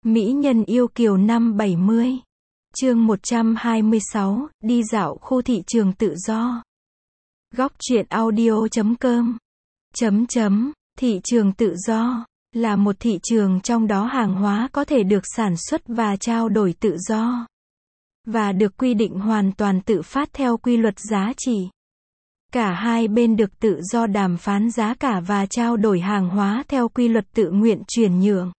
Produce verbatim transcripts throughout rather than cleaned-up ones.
Mỹ nhân yêu kiều năm bảy mươi. Chương một trăm hai mươi sáu, đi dạo khu thị trường tự do. Góc truyện audio chấm com. Chấm chấm, thị trường tự do là một thị trường trong đó hàng hóa có thể được sản xuất và trao đổi tự do, và được quy định hoàn toàn tự phát theo quy luật giá trị. Cả hai bên được tự do đàm phán giá cả và trao đổi hàng hóa theo quy luật tự nguyện chuyển nhượng.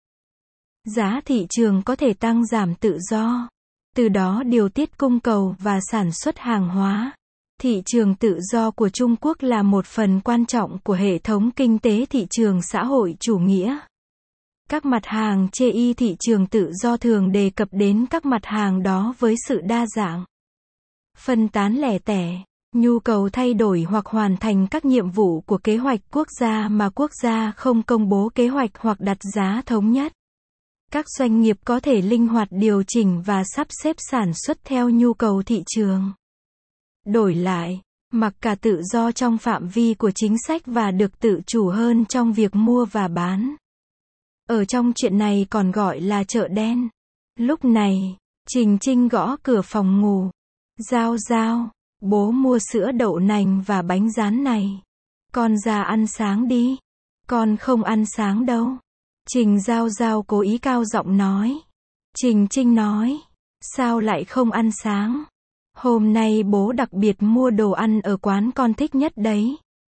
Giá thị trường có thể tăng giảm tự do, từ đó điều tiết cung cầu và sản xuất hàng hóa. Thị trường tự do của Trung Quốc là một phần quan trọng của hệ thống kinh tế thị trường xã hội chủ nghĩa. Các mặt hàng chê y thị trường tự do thường đề cập đến các mặt hàng đó với sự đa dạng, phân tán lẻ tẻ, nhu cầu thay đổi hoặc hoàn thành các nhiệm vụ của kế hoạch quốc gia mà quốc gia không công bố kế hoạch hoặc đặt giá thống nhất. Các doanh nghiệp có thể linh hoạt điều chỉnh và sắp xếp sản xuất theo nhu cầu thị trường. Đổi lại, mặc cả tự do trong phạm vi của chính sách và được tự chủ hơn trong việc mua và bán. Ở trong chuyện này còn gọi là chợ đen. Lúc này, Trình Trinh gõ cửa phòng ngủ. Giao Giao, bố mua sữa đậu nành và bánh rán này. Con ra ăn sáng đi. Con không ăn sáng đâu. Trình Giao Giao cố ý cao giọng nói. Trình Trinh nói, sao lại không ăn sáng? Hôm nay bố đặc biệt mua đồ ăn ở quán con thích nhất đấy.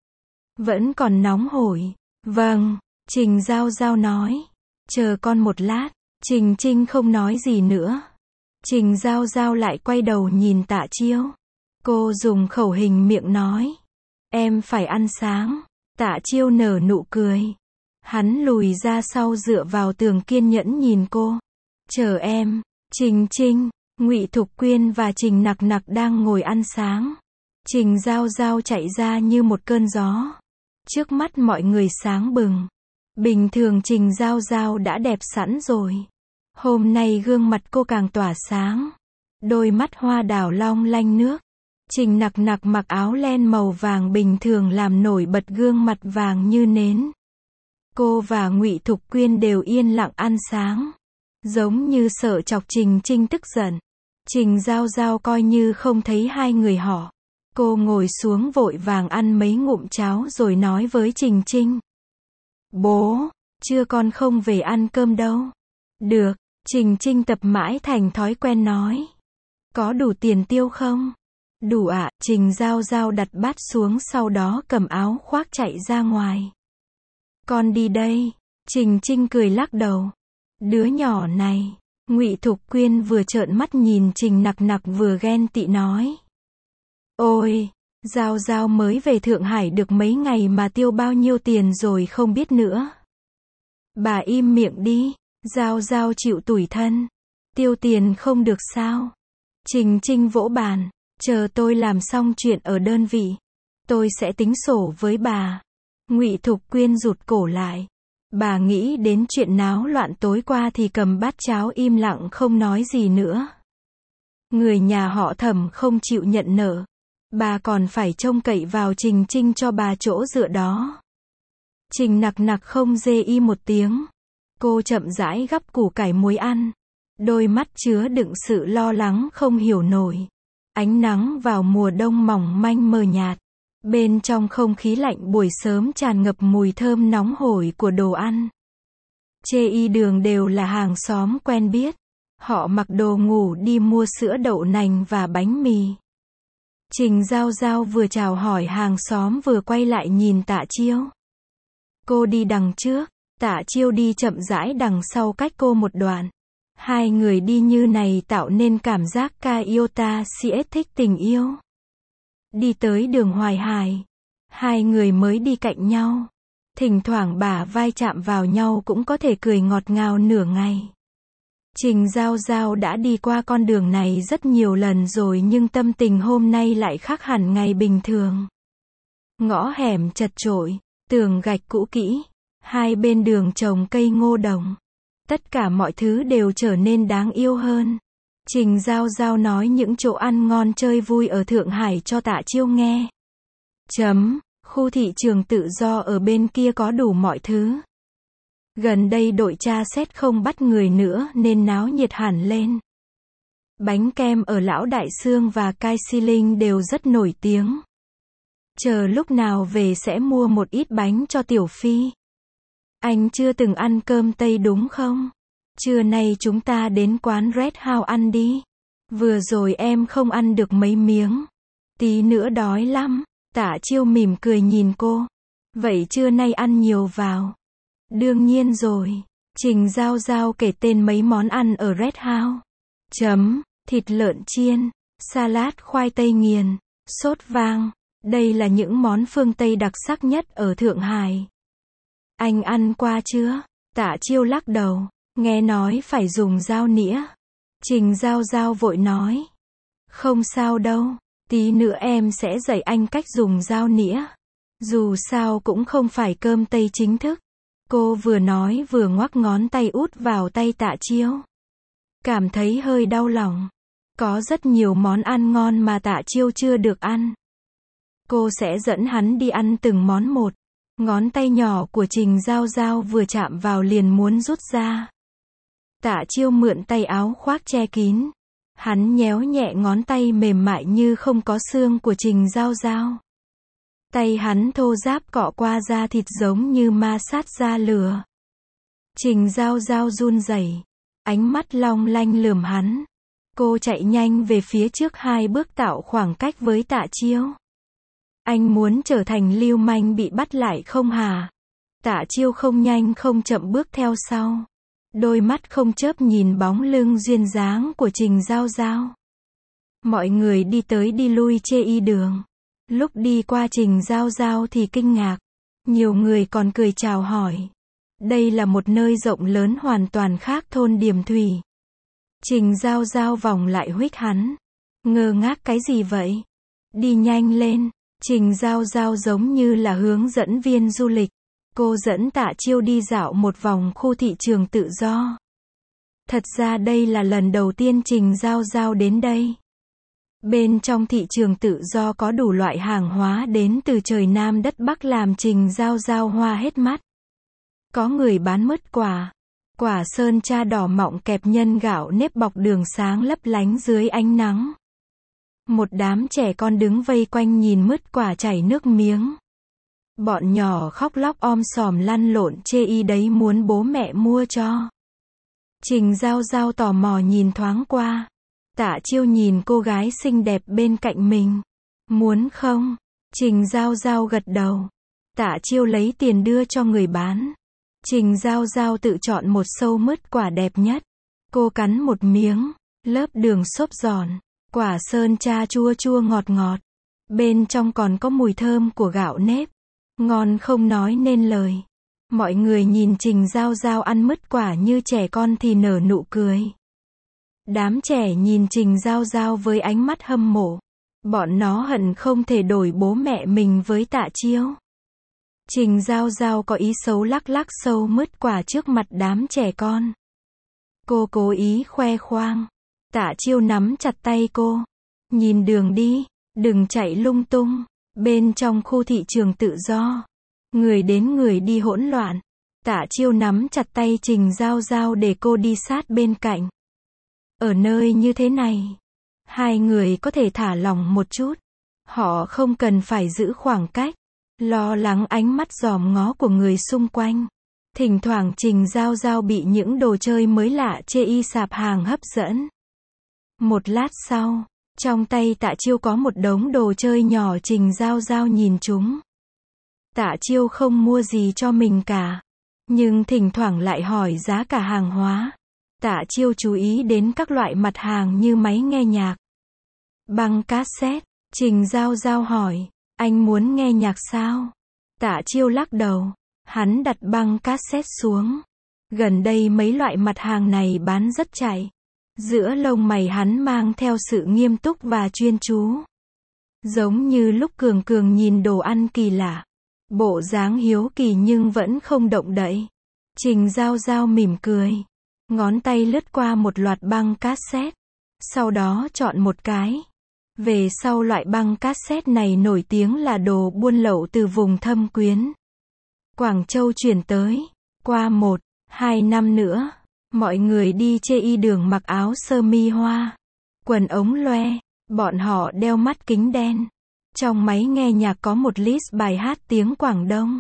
Vẫn còn nóng hổi. Vâng, Trình Giao Giao nói. Chờ con một lát. Trình Trinh không nói gì nữa. Trình Giao Giao lại quay đầu nhìn Tạ Chiêu. Cô dùng khẩu hình miệng nói. Em phải ăn sáng. Tạ Chiêu nở nụ cười. Hắn lùi ra sau dựa vào tường kiên nhẫn nhìn cô. Chờ em. Trình Trinh, Ngụy Thục Quyên và Trình Nặc Nặc đang ngồi ăn sáng. Trình Giao Giao chạy ra như một cơn gió. Trước mắt mọi người sáng bừng. Bình thường Trình Giao Giao đã đẹp sẵn rồi. Hôm nay gương mặt cô càng tỏa sáng. Đôi mắt hoa đào long lanh nước. Trình Nặc Nặc mặc áo len màu vàng bình thường làm nổi bật gương mặt vàng như nến. Cô và Ngụy Thục Quyên đều yên lặng ăn sáng. Giống như sợ chọc Trình Trinh tức giận. Trình Giao Giao coi như không thấy hai người họ. Cô ngồi xuống vội vàng ăn mấy ngụm cháo rồi nói với Trình Trinh. Bố, chưa con không về ăn cơm đâu. Được, Trình Trinh tập mãi thành thói quen nói. Có đủ tiền tiêu không? Đủ ạ, Trình Giao Giao đặt bát xuống sau đó cầm áo khoác chạy ra ngoài. Con đi đây. Trình Trinh cười lắc đầu. Đứa nhỏ này. Ngụy Thục Quyên vừa trợn mắt nhìn Trình Nặc Nặc vừa ghen tị nói. Ôi, Giao Giao mới về Thượng Hải được mấy ngày mà tiêu bao nhiêu tiền rồi không biết nữa. Bà im miệng đi. Giao Giao chịu tủi thân. Tiêu tiền không được sao? Trình Trinh vỗ bàn. Chờ tôi làm xong chuyện ở đơn vị, tôi sẽ tính sổ với bà. Ngụy Thục Quyên rụt cổ lại. Bà nghĩ đến chuyện náo loạn tối qua thì cầm bát cháo im lặng không nói gì nữa. Người nhà họ Thẩm không chịu nhận nợ. Bà còn phải trông cậy vào Trình Trinh cho bà chỗ dựa đó. Trình Nặc Nặc không dê y một tiếng. Cô chậm rãi gắp củ cải muối ăn. Đôi mắt chứa đựng sự lo lắng không hiểu nổi. Ánh nắng vào mùa đông mỏng manh mờ nhạt. Bên trong không khí lạnh buổi sớm tràn ngập mùi thơm nóng hổi của đồ ăn. Chê y đường đều là hàng xóm quen biết. Họ mặc đồ ngủ đi mua sữa đậu nành và bánh mì. Trình Giao Giao vừa chào hỏi hàng xóm vừa quay lại nhìn Tạ Chiêu. Cô đi đằng trước, Tạ Chiêu đi chậm rãi đằng sau cách cô một đoạn. Hai người đi như này tạo nên cảm giác ca yêu ta siết thích tình yêu. Đi tới đường Hoài Hải, hai người mới đi cạnh nhau. Thỉnh thoảng bả vai chạm vào nhau cũng có thể cười ngọt ngào nửa ngày. Trình Giao Giao đã đi qua con đường này rất nhiều lần rồi nhưng tâm tình hôm nay lại khác hẳn ngày bình thường. Ngõ hẻm chật chội, tường gạch cũ kỹ, hai bên đường trồng cây ngô đồng. Tất cả mọi thứ đều trở nên đáng yêu hơn. Trình Giao Giao nói những chỗ ăn ngon chơi vui ở Thượng Hải cho Tạ Chiêu nghe. Chấm, khu thị trường tự do ở bên kia có đủ mọi thứ. Gần đây đội tra xét không bắt người nữa nên náo nhiệt hẳn lên. Bánh kem ở Lão Đại Xương và Cai Si Linh đều rất nổi tiếng. Chờ lúc nào về sẽ mua một ít bánh cho Tiểu Phi. Anh chưa từng ăn cơm Tây đúng không? Trưa nay chúng ta đến quán Red House ăn đi. Vừa rồi em không ăn được mấy miếng. Tí nữa đói lắm. Tạ Chiêu mỉm cười nhìn cô. Vậy trưa nay ăn nhiều vào. Đương nhiên rồi. Trình Giao Giao kể tên mấy món ăn ở Red House. Chấm, thịt lợn chiên, salad khoai tây nghiền, sốt vang. Đây là những món phương Tây đặc sắc nhất ở Thượng Hải. Anh ăn qua chưa? Tạ Chiêu lắc đầu. Nghe nói phải dùng dao nĩa. Trình Giao Giao vội nói. Không sao đâu. Tí nữa em sẽ dạy anh cách dùng dao nĩa. Dù sao cũng không phải cơm Tây chính thức. Cô vừa nói vừa ngoắc ngón tay út vào tay Tạ Chiêu. Cảm thấy hơi đau lòng. Có rất nhiều món ăn ngon mà Tạ Chiêu chưa được ăn. Cô sẽ dẫn hắn đi ăn từng món một. Ngón tay nhỏ của Trình Giao Giao vừa chạm vào liền muốn rút ra. Tạ Chiêu mượn tay áo khoác che kín. Hắn nhéo nhẹ ngón tay mềm mại như không có xương của Trình Giao Giao. Tay hắn thô ráp cọ qua da thịt giống như ma sát da lửa. Trình Giao Giao run rẩy, ánh mắt long lanh lườm hắn. Cô chạy nhanh về phía trước hai bước tạo khoảng cách với Tạ Chiêu. Anh muốn trở thành lưu manh bị bắt lại không hả? Tạ Chiêu không nhanh không chậm bước theo sau. Đôi mắt không chớp nhìn bóng lưng duyên dáng của Trình Giao Giao. Mọi người đi tới đi lui chê y đường. Lúc đi qua Trình Giao Giao thì kinh ngạc. Nhiều người còn cười chào hỏi. Đây là một nơi rộng lớn hoàn toàn khác thôn Điềm Thủy. Trình Giao Giao vòng lại huých hắn. Ngơ ngác cái gì vậy? Đi nhanh lên. Trình Giao Giao giống như là hướng dẫn viên du lịch. Cô dẫn Tạ Chiêu đi dạo một vòng khu thị trường tự do. Thật ra đây là lần đầu tiên Trình Giao Giao đến đây. Bên trong thị trường tự do có đủ loại hàng hóa đến từ trời Nam đất Bắc làm Trình Giao Giao hoa hết mắt. Có người bán mứt quả. Quả sơn tra đỏ mọng kẹp nhân gạo nếp bọc đường sáng lấp lánh dưới ánh nắng. Một đám trẻ con đứng vây quanh nhìn mứt quả chảy nước miếng. Bọn nhỏ khóc lóc om sòm lăn lộn chê y đấy muốn bố mẹ mua cho. Trình Giao Giao tò mò nhìn thoáng qua. Tạ Chiêu nhìn cô gái xinh đẹp bên cạnh mình. Muốn không? Trình Giao Giao gật đầu. Tạ Chiêu lấy tiền đưa cho người bán. Trình Giao Giao tự chọn một sâu mứt quả đẹp nhất. Cô cắn một miếng. Lớp đường xốp giòn. Quả sơn tra chua chua ngọt ngọt. Bên trong còn có mùi thơm của gạo nếp. Ngon không nói nên lời. Mọi người nhìn Trình Giao Giao ăn mứt quả như trẻ con thì nở nụ cười. Đám trẻ nhìn Trình Giao Giao với ánh mắt hâm mộ. Bọn nó hận không thể đổi bố mẹ mình với Tạ Chiêu. Trình Giao Giao có ý xấu lắc lắc sâu mứt quả trước mặt đám trẻ con. Cô cố ý khoe khoang. Tạ Chiêu nắm chặt tay cô. Nhìn đường đi, đừng chạy lung tung. Bên trong khu thị trường tự do, người đến người đi hỗn loạn. Tạ Chiêu nắm chặt tay Trình Giao Giao để cô đi sát bên cạnh. Ở nơi như thế này, hai người có thể thả lỏng một chút. Họ không cần phải giữ khoảng cách, lo lắng ánh mắt dòm ngó của người xung quanh. Thỉnh thoảng Trình Giao Giao bị những đồ chơi mới lạ chê y sạp hàng hấp dẫn. Một lát sau, trong tay Tạ Chiêu có một đống đồ chơi nhỏ. Trình Giao Giao nhìn chúng. Tạ Chiêu không mua gì cho mình cả, nhưng thỉnh thoảng lại hỏi giá cả hàng hóa. Tạ Chiêu chú ý đến các loại mặt hàng như máy nghe nhạc, băng cassette. Trình Giao Giao hỏi, anh muốn nghe nhạc sao? Tạ Chiêu lắc đầu. Hắn đặt băng cassette xuống. Gần đây mấy loại mặt hàng này bán rất chạy. Giữa lông mày hắn mang theo sự nghiêm túc và chuyên chú. Giống như lúc Cường Cường nhìn đồ ăn kỳ lạ. Bộ dáng hiếu kỳ nhưng vẫn không động đậy. Trình Giao Giao mỉm cười. Ngón tay lướt qua một loạt băng cassette. Sau đó chọn một cái. Về sau loại băng cassette này nổi tiếng là đồ buôn lậu từ vùng Thâm Quyến, Quảng Châu chuyển tới. Qua một Hai năm nữa, mọi người đi chê y đường mặc áo sơ mi hoa, quần ống loe, bọn họ đeo mắt kính đen. Trong máy nghe nhạc có một list bài hát tiếng Quảng Đông.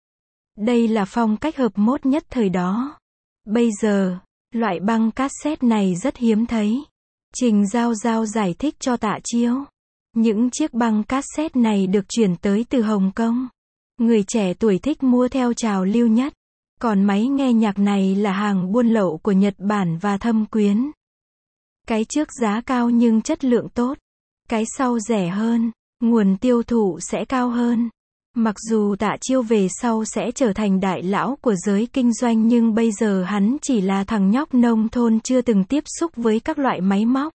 Đây là phong cách hợp mốt nhất thời đó. Bây giờ, loại băng cassette này rất hiếm thấy. Trình Giao Giao giải thích cho Tạ Chiêu. Những chiếc băng cassette này được chuyển tới từ Hồng Kông. Người trẻ tuổi thích mua theo trào lưu nhất. Còn máy nghe nhạc này là hàng buôn lậu của Nhật Bản và thâm quyến. Cái trước giá cao nhưng chất lượng tốt. Cái sau rẻ hơn, nguồn tiêu thụ sẽ cao hơn. Mặc dù Tạ Chiêu về sau sẽ trở thành đại lão của giới kinh doanh nhưng bây giờ hắn chỉ là thằng nhóc nông thôn chưa từng tiếp xúc với các loại máy móc.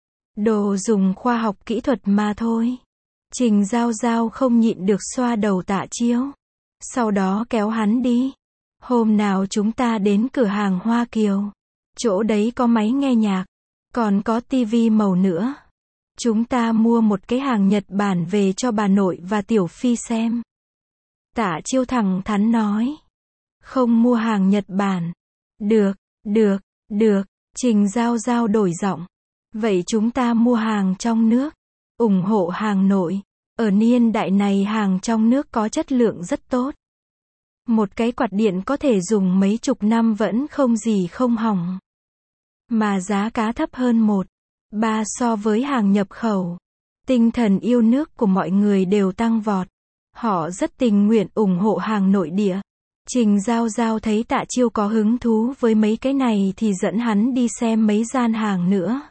Đồ dùng khoa học kỹ thuật mà thôi. Trình Giao Giao không nhịn được xoa đầu Tạ Chiêu. Sau đó kéo hắn đi. Hôm nào chúng ta đến cửa hàng Hoa Kiều. Chỗ đấy có máy nghe nhạc. Còn có tivi màu nữa. Chúng ta mua một cái hàng Nhật Bản về cho bà nội và Tiểu Phi xem. Tạ Chiêu thẳng thắn nói. Không mua hàng Nhật Bản. Được, được, được. Trình Giao Giao đổi giọng. Vậy chúng ta mua hàng trong nước. Ủng hộ hàng nội. Ở niên đại này hàng trong nước có chất lượng rất tốt. Một cái quạt điện có thể dùng mấy chục năm vẫn không gì không hỏng. Mà giá cá thấp hơn một, ba so với hàng nhập khẩu. Tinh thần yêu nước của mọi người đều tăng vọt. Họ rất tình nguyện ủng hộ hàng nội địa. Trình Giao Giao thấy Tạ Chiêu có hứng thú với mấy cái này thì dẫn hắn đi xem mấy gian hàng nữa.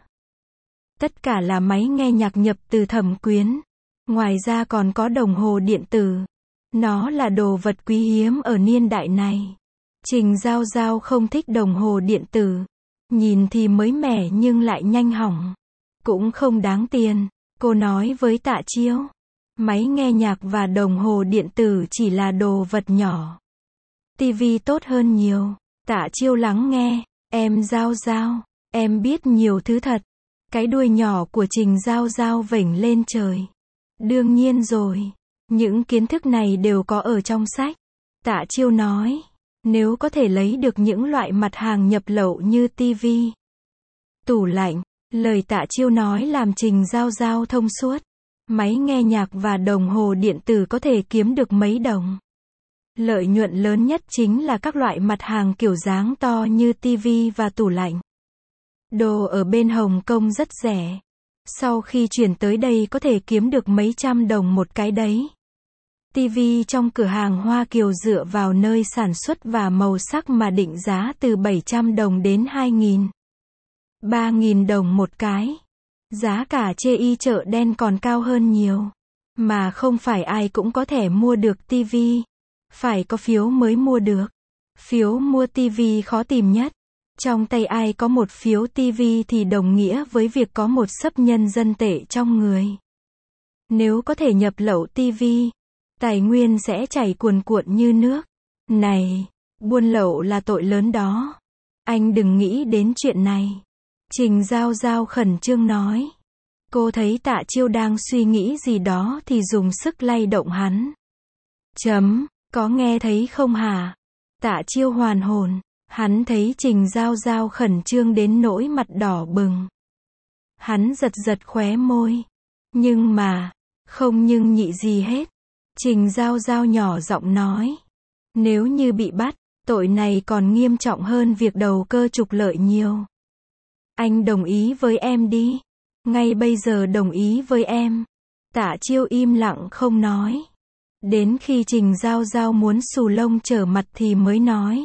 Tất cả là máy nghe nhạc nhập từ thẩm quyến. Ngoài ra còn có đồng hồ điện tử. Nó là đồ vật quý hiếm ở niên đại này. Trình Giao Giao không thích đồng hồ điện tử. Nhìn thì mới mẻ nhưng lại nhanh hỏng. Cũng không đáng tiền. Cô nói với Tạ Chiêu. Máy nghe nhạc và đồng hồ điện tử chỉ là đồ vật nhỏ. Tivi tốt hơn nhiều. Tạ Chiêu lắng nghe. Em Giao Giao. Em biết nhiều thứ thật. Cái đuôi nhỏ của Trình Giao Giao vểnh lên trời. Đương nhiên rồi. Những kiến thức này đều có ở trong sách. Tạ Chiêu nói. Nếu có thể lấy được những loại mặt hàng nhập lậu như tivi, tủ lạnh, lời Tạ Chiêu nói làm Trình Giao Giao thông suốt. Máy nghe nhạc và đồng hồ điện tử có thể kiếm được mấy đồng. Lợi nhuận lớn nhất chính là các loại mặt hàng kiểu dáng to như tivi và tủ lạnh. Đồ ở bên Hồng Kông rất rẻ. Sau khi chuyển tới đây có thể kiếm được mấy trăm đồng một cái đấy. Tivi trong cửa hàng Hoa Kiều dựa vào nơi sản xuất và màu sắc mà định giá từ bảy trăm đồng đến hai nghìn, ba nghìn đồng một cái. Giá cả chê y chợ đen còn cao hơn nhiều. Mà không phải ai cũng có thể mua được tivi. Phải có phiếu mới mua được. Phiếu mua tivi khó tìm nhất. Trong tay ai có một phiếu tivi thì đồng nghĩa với việc có một xấp nhân dân tệ trong người. Nếu có thể nhập lậu tivi, tài nguyên sẽ chảy cuồn cuộn như nước. Này, buôn lậu là tội lớn đó. Anh đừng nghĩ đến chuyện này. Trình Giao Giao khẩn trương nói. Cô thấy Tạ Chiêu đang suy nghĩ gì đó thì dùng sức lay động hắn. Chấm, có nghe thấy không hả? Tạ Chiêu hoàn hồn. Hắn thấy Trình Giao Giao khẩn trương đến nỗi mặt đỏ bừng. Hắn giật giật khóe môi. Nhưng mà, không nhưng nhị gì hết. Trình Giao Giao nhỏ giọng nói. Nếu như bị bắt, tội này còn nghiêm trọng hơn việc đầu cơ trục lợi nhiều. Anh đồng ý với em đi. Ngay bây giờ đồng ý với em. Tạ Chiêu im lặng không nói. Đến khi Trình Giao Giao muốn xù lông trở mặt thì mới nói.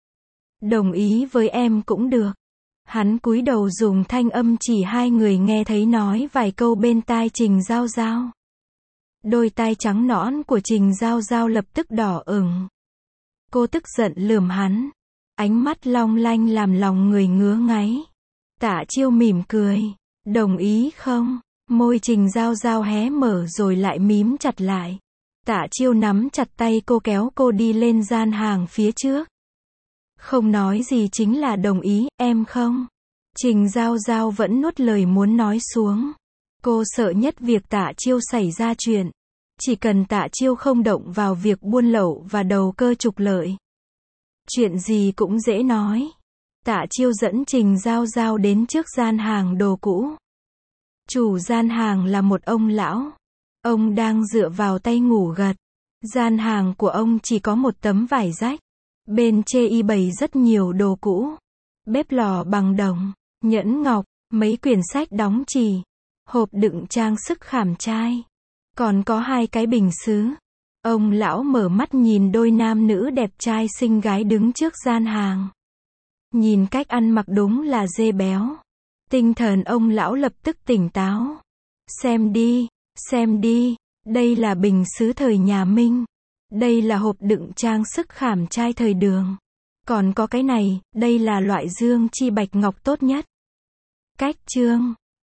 Đồng ý với em cũng được. Hắn cúi đầu dùng thanh âm chỉ hai người nghe thấy nói vài câu bên tai Trình Giao Giao. Đôi tai trắng nõn của Trình Giao Giao lập tức đỏ ửng. Cô tức giận lườm hắn. Ánh mắt long lanh làm lòng người ngứa ngáy. Tạ Chiêu mỉm cười. Đồng ý không? Môi Trình Giao Giao hé mở rồi lại mím chặt lại. Tạ Chiêu nắm chặt tay cô kéo cô đi lên gian hàng phía trước. Không nói gì chính là đồng ý, em không? Trình Giao Giao vẫn nuốt lời muốn nói xuống. Cô sợ nhất việc Tạ Chiêu xảy ra chuyện. Chỉ cần Tạ Chiêu không động vào việc buôn lậu và đầu cơ trục lợi. Chuyện gì cũng dễ nói. Tạ Chiêu dẫn Trình Giao Giao đến trước gian hàng đồ cũ. Chủ gian hàng là một ông lão. Ông đang dựa vào tay ngủ gật. Gian hàng của ông chỉ có một tấm vải rách. Bên chê y bày rất nhiều đồ cũ. Bếp lò bằng đồng, nhẫn ngọc, mấy quyển sách đóng chì, hộp đựng trang sức khảm trai. Còn có hai cái bình sứ. Ông lão mở mắt nhìn đôi nam nữ đẹp trai xinh gái đứng trước gian hàng. Nhìn cách ăn mặc đúng là dê béo. Tinh thần ông lão lập tức tỉnh táo. Xem đi, xem đi, đây là bình sứ thời nhà Minh. Đây là hộp đựng trang sức khảm trai thời Đường. Còn có cái này, đây là loại dương chi bạch ngọc tốt nhất. Cách chương